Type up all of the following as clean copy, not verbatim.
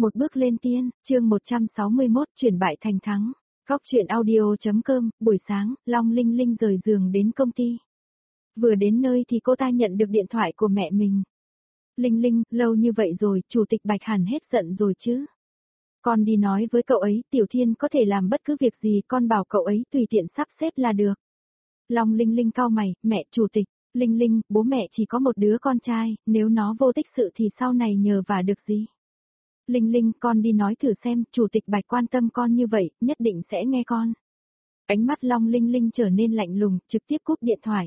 Một bước lên tiên, chương 161 chuyển bại thành thắng. Góc truyện audio.com, buổi sáng, Long Linh Linh rời giường đến công ty. Vừa đến nơi thì cô ta nhận được điện thoại của mẹ mình. Linh Linh, lâu như vậy rồi, Chủ tịch Bạch hẳn hết giận rồi chứ. Con đi nói với cậu ấy, Tiểu Thiên có thể làm bất cứ việc gì, con bảo cậu ấy tùy tiện sắp xếp là được. Long Linh Linh cau mày, mẹ Chủ tịch, Linh Linh, bố mẹ chỉ có một đứa con trai, nếu nó vô tích sự thì sau này nhờ vả được gì. Linh Linh, con đi nói thử xem, Chủ tịch Bạch quan tâm con như vậy, nhất định sẽ nghe con. Ánh mắt Long Linh Linh trở nên lạnh lùng, trực tiếp cúp điện thoại.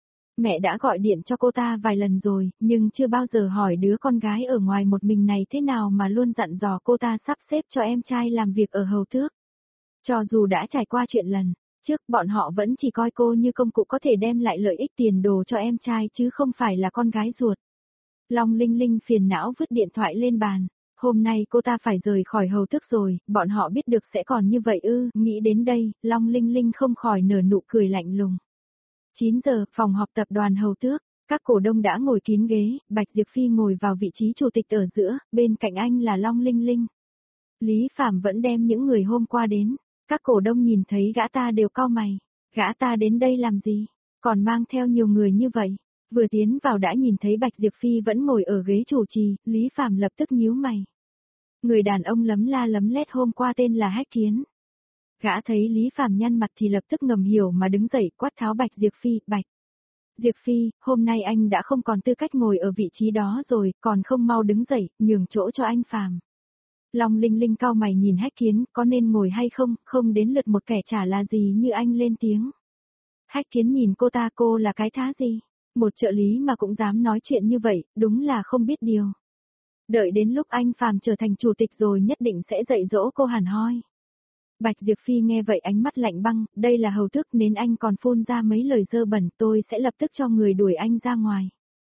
Mẹ đã gọi điện cho cô ta vài lần rồi, nhưng chưa bao giờ hỏi đứa con gái ở ngoài một mình này thế nào mà luôn dặn dò cô ta sắp xếp cho em trai làm việc ở Hầu Tước. Cho dù đã trải qua chuyện lần trước, bọn họ vẫn chỉ coi cô như công cụ có thể đem lại lợi ích tiền đồ cho em trai chứ không phải là con gái ruột. Long Linh Linh phiền não vứt điện thoại lên bàn. Hôm nay cô ta phải rời khỏi Hầu Tước rồi, bọn họ biết được sẽ còn như vậy ư, nghĩ đến đây, Long Linh Linh không khỏi nở nụ cười lạnh lùng. 9 giờ, phòng họp tập đoàn Hầu Tước, các cổ đông đã ngồi kín ghế, Bạch Diệp Phi ngồi vào vị trí chủ tịch ở giữa, bên cạnh anh là Long Linh Linh. Lý Phàm vẫn đem những người hôm qua đến, các cổ đông nhìn thấy gã ta đều cau mày, gã ta đến đây làm gì, còn mang theo nhiều người như vậy. Vừa tiến vào đã nhìn thấy Bạch Diệp Phi vẫn ngồi ở ghế chủ trì, Lý Phàm lập tức nhíu mày. Người đàn ông lấm la lấm lét hôm qua tên là Hách Kiến. Gã thấy Lý Phàm nhăn mặt thì lập tức ngầm hiểu mà đứng dậy quát tháo Bạch Diệp Phi, Bạch Diệp Phi, hôm nay anh đã không còn tư cách ngồi ở vị trí đó rồi, còn không mau đứng dậy, nhường chỗ cho anh Phàm. Long Linh Linh cau mày nhìn Hách Kiến, có nên ngồi hay không, không đến lượt một kẻ trả là gì như anh lên tiếng. Hách Kiến nhìn cô ta, cô là cái thá gì? Một trợ lý mà cũng dám nói chuyện như vậy, đúng là không biết điều. Đợi đến lúc anh Phàm trở thành chủ tịch rồi nhất định sẽ dạy dỗ cô hẳn hoi. Bạch Diệp Phi nghe vậy ánh mắt lạnh băng, đây là Hầu Tước nên anh còn phun ra mấy lời dơ bẩn, tôi sẽ lập tức cho người đuổi anh ra ngoài.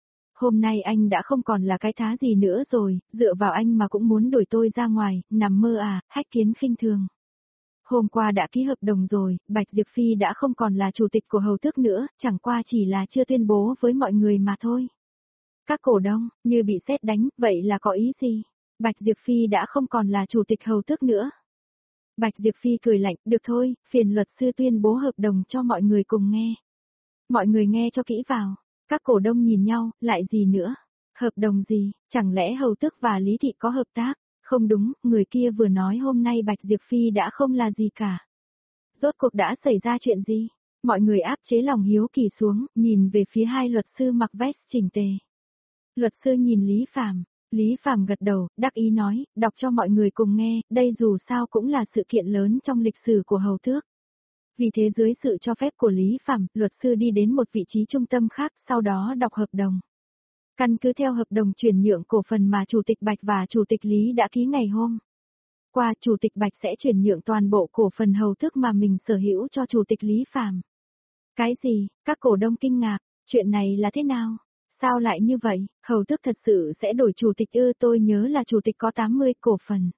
Hôm nay anh đã không còn là cái thá gì nữa rồi, dựa vào anh mà cũng muốn đuổi tôi ra ngoài, nằm mơ à, Hách Kiến khinh thường. Hôm qua đã ký hợp đồng rồi, Bạch Diệp Phi đã không còn là chủ tịch của Hầu Tước nữa, chẳng qua chỉ là chưa tuyên bố với mọi người mà thôi. Các cổ đông, như bị sét đánh, vậy là có ý gì? Bạch Diệp Phi đã không còn là chủ tịch Hầu Tước nữa. Bạch Diệp Phi cười lạnh, được thôi, phiền luật sư tuyên bố hợp đồng cho mọi người cùng nghe. Mọi người nghe cho kỹ vào, các cổ đông nhìn nhau, lại gì nữa? Hợp đồng gì, chẳng lẽ Hầu Tước và Lý Thị có hợp tác? Không đúng, người kia vừa nói hôm nay Bạch Diệp Phi đã không là gì cả. Rốt cuộc đã xảy ra chuyện gì? Mọi người áp chế lòng hiếu kỳ xuống, nhìn về phía hai luật sư mặc vest chỉnh tề. Luật sư nhìn Lý Phàm gật đầu, đắc ý nói, đọc cho mọi người cùng nghe, đây dù sao cũng là sự kiện lớn trong lịch sử của Hầu Tước. Vì thế dưới sự cho phép của Lý Phàm, luật sư đi đến một vị trí trung tâm khác, sau đó đọc hợp đồng. Căn cứ theo hợp đồng chuyển nhượng cổ phần mà Chủ tịch Bạch và Chủ tịch Lý đã ký ngày hôm qua, Chủ tịch Bạch sẽ chuyển nhượng toàn bộ cổ phần Hầu Tước mà mình sở hữu cho Chủ tịch Lý Phàm. Cái gì? Các cổ đông kinh ngạc, chuyện này là thế nào? Sao lại như vậy, Hầu Tước thật sự sẽ đổi chủ tịch ư? Tôi nhớ là chủ tịch có 80 cổ phần.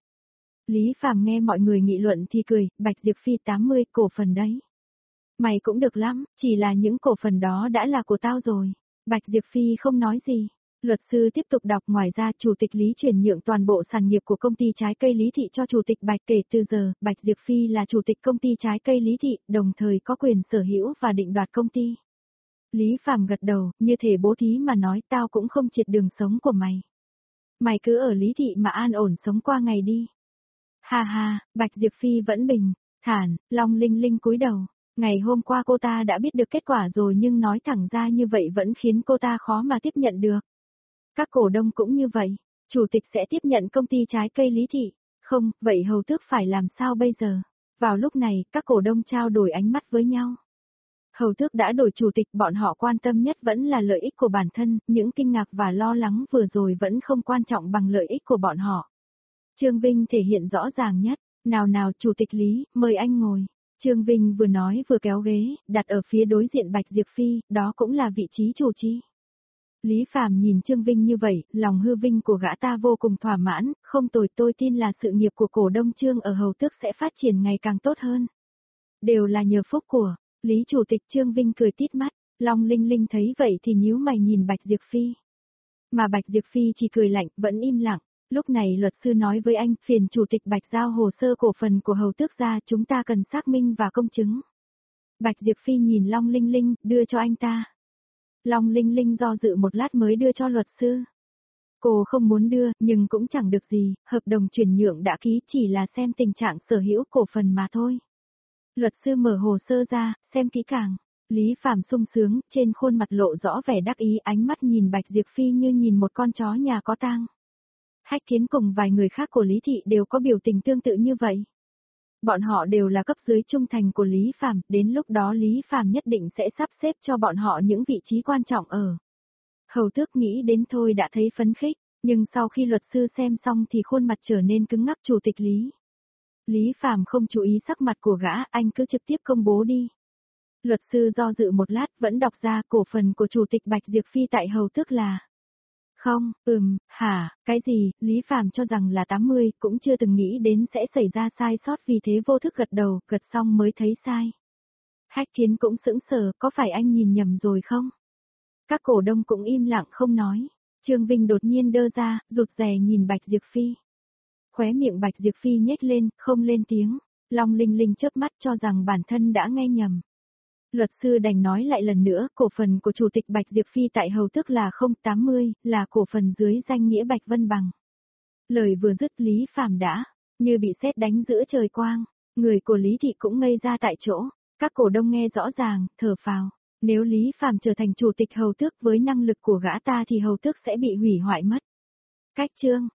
Lý Phàm nghe mọi người nghị luận thì cười, Bạch Diệp Phi 80 cổ phần đấy. Mày cũng được lắm, chỉ là những cổ phần đó đã là của tao rồi. Bạch Diệp Phi không nói gì. Luật sư tiếp tục đọc, ngoài ra Chủ tịch Lý chuyển nhượng toàn bộ sản nghiệp của công ty trái cây Lý Thị cho Chủ tịch Bạch, kể từ giờ, Bạch Diệp Phi là Chủ tịch công ty trái cây Lý Thị, đồng thời có quyền sở hữu và định đoạt công ty. Lý Phàm gật đầu, như thể bố thí mà nói, tao cũng không triệt đường sống của mày. Mày cứ ở Lý Thị mà an ổn sống qua ngày đi. Ha ha, Bạch Diệp Phi vẫn bình thản. Long Linh Linh cúi đầu. Ngày hôm qua cô ta đã biết được kết quả rồi nhưng nói thẳng ra như vậy vẫn khiến cô ta khó mà tiếp nhận được. Các cổ đông cũng như vậy. Chủ tịch sẽ tiếp nhận công ty trái cây Lý Thị. Không, vậy Hầu Tước phải làm sao bây giờ? Vào lúc này, các cổ đông trao đổi ánh mắt với nhau. Hầu Tước đã đổi chủ tịch, bọn họ quan tâm nhất vẫn là lợi ích của bản thân, những kinh ngạc và lo lắng vừa rồi vẫn không quan trọng bằng lợi ích của bọn họ. Trương Vinh thể hiện rõ ràng nhất, nào Chủ tịch Lý, mời anh ngồi. Trương Vinh vừa nói vừa kéo ghế, đặt ở phía đối diện Bạch Diệp Phi, đó cũng là vị trí chủ chi. Lý Phàm nhìn Trương Vinh như vậy, lòng hư vinh của gã ta vô cùng thỏa mãn, không tồi, tôi tin là sự nghiệp của cổ đông Trương ở Hầu Tước sẽ phát triển ngày càng tốt hơn. Đều là nhờ phúc của Lý Chủ tịch. Trương Vinh cười tít mắt, Long Linh Linh thấy vậy thì nhíu mày nhìn Bạch Diệp Phi. Mà Bạch Diệp Phi chỉ cười lạnh, vẫn im lặng. Lúc này luật sư nói với anh, phiền chủ tịch Bạch giao hồ sơ cổ phần của hầu tước ra, chúng ta cần xác minh và công chứng. Bạch Diệp Phi nhìn Long Linh Linh, đưa cho anh ta. Long Linh Linh do dự một lát mới đưa cho luật sư. Cô không muốn đưa, nhưng cũng chẳng được gì, hợp đồng chuyển nhượng đã ký, chỉ là xem tình trạng sở hữu cổ phần mà thôi. Luật sư mở hồ sơ ra, xem kỹ càng. Lý Phàm sung sướng, trên khuôn mặt lộ rõ vẻ đắc ý, ánh mắt nhìn Bạch Diệp Phi như nhìn một con chó nhà có tang. Hách Thiến cùng vài người khác của Lý Thị đều có biểu tình tương tự như vậy. Bọn họ đều là cấp dưới trung thành của Lý Phàm, đến lúc đó Lý Phàm nhất định sẽ sắp xếp cho bọn họ những vị trí quan trọng ở. Hầu tước nghĩ đến thôi đã thấy phấn khích, nhưng sau khi luật sư xem xong thì khuôn mặt trở nên cứng ngắc. Chủ tịch Lý. Lý Phàm không chú ý sắc mặt của gã, anh cứ trực tiếp công bố đi. Luật sư do dự một lát vẫn đọc ra cổ phần của chủ tịch Bạch Diệp Phi tại hầu tước là. Không, hả, cái gì, Lý Phàm cho rằng là 80, cũng chưa từng nghĩ đến sẽ xảy ra sai sót, vì thế vô thức gật đầu, gật xong mới thấy sai. Hách Thiến cũng sững sờ, có phải anh nhìn nhầm rồi không? Các cổ đông cũng im lặng không nói. Trương Vinh đột nhiên đơ ra, rụt rè nhìn Bạch Diệp Phi. Khóe miệng Bạch Diệp Phi nhếch lên, không lên tiếng. Long Linh Linh chớp mắt cho rằng bản thân đã nghe nhầm. Luật sư đành nói lại lần nữa, cổ phần của chủ tịch Bạch Diệp Phi tại hầu tước là 080, là cổ phần dưới danh nghĩa Bạch Vân Bằng. Lời vừa dứt Lý Phàm đã, như bị sét đánh giữa trời quang, người của Lý Thị cũng ngây ra tại chỗ, các cổ đông nghe rõ ràng, thở phào. Nếu Lý Phàm trở thành chủ tịch hầu tước với năng lực của gã ta thì hầu tước sẽ bị hủy hoại mất. Cách chương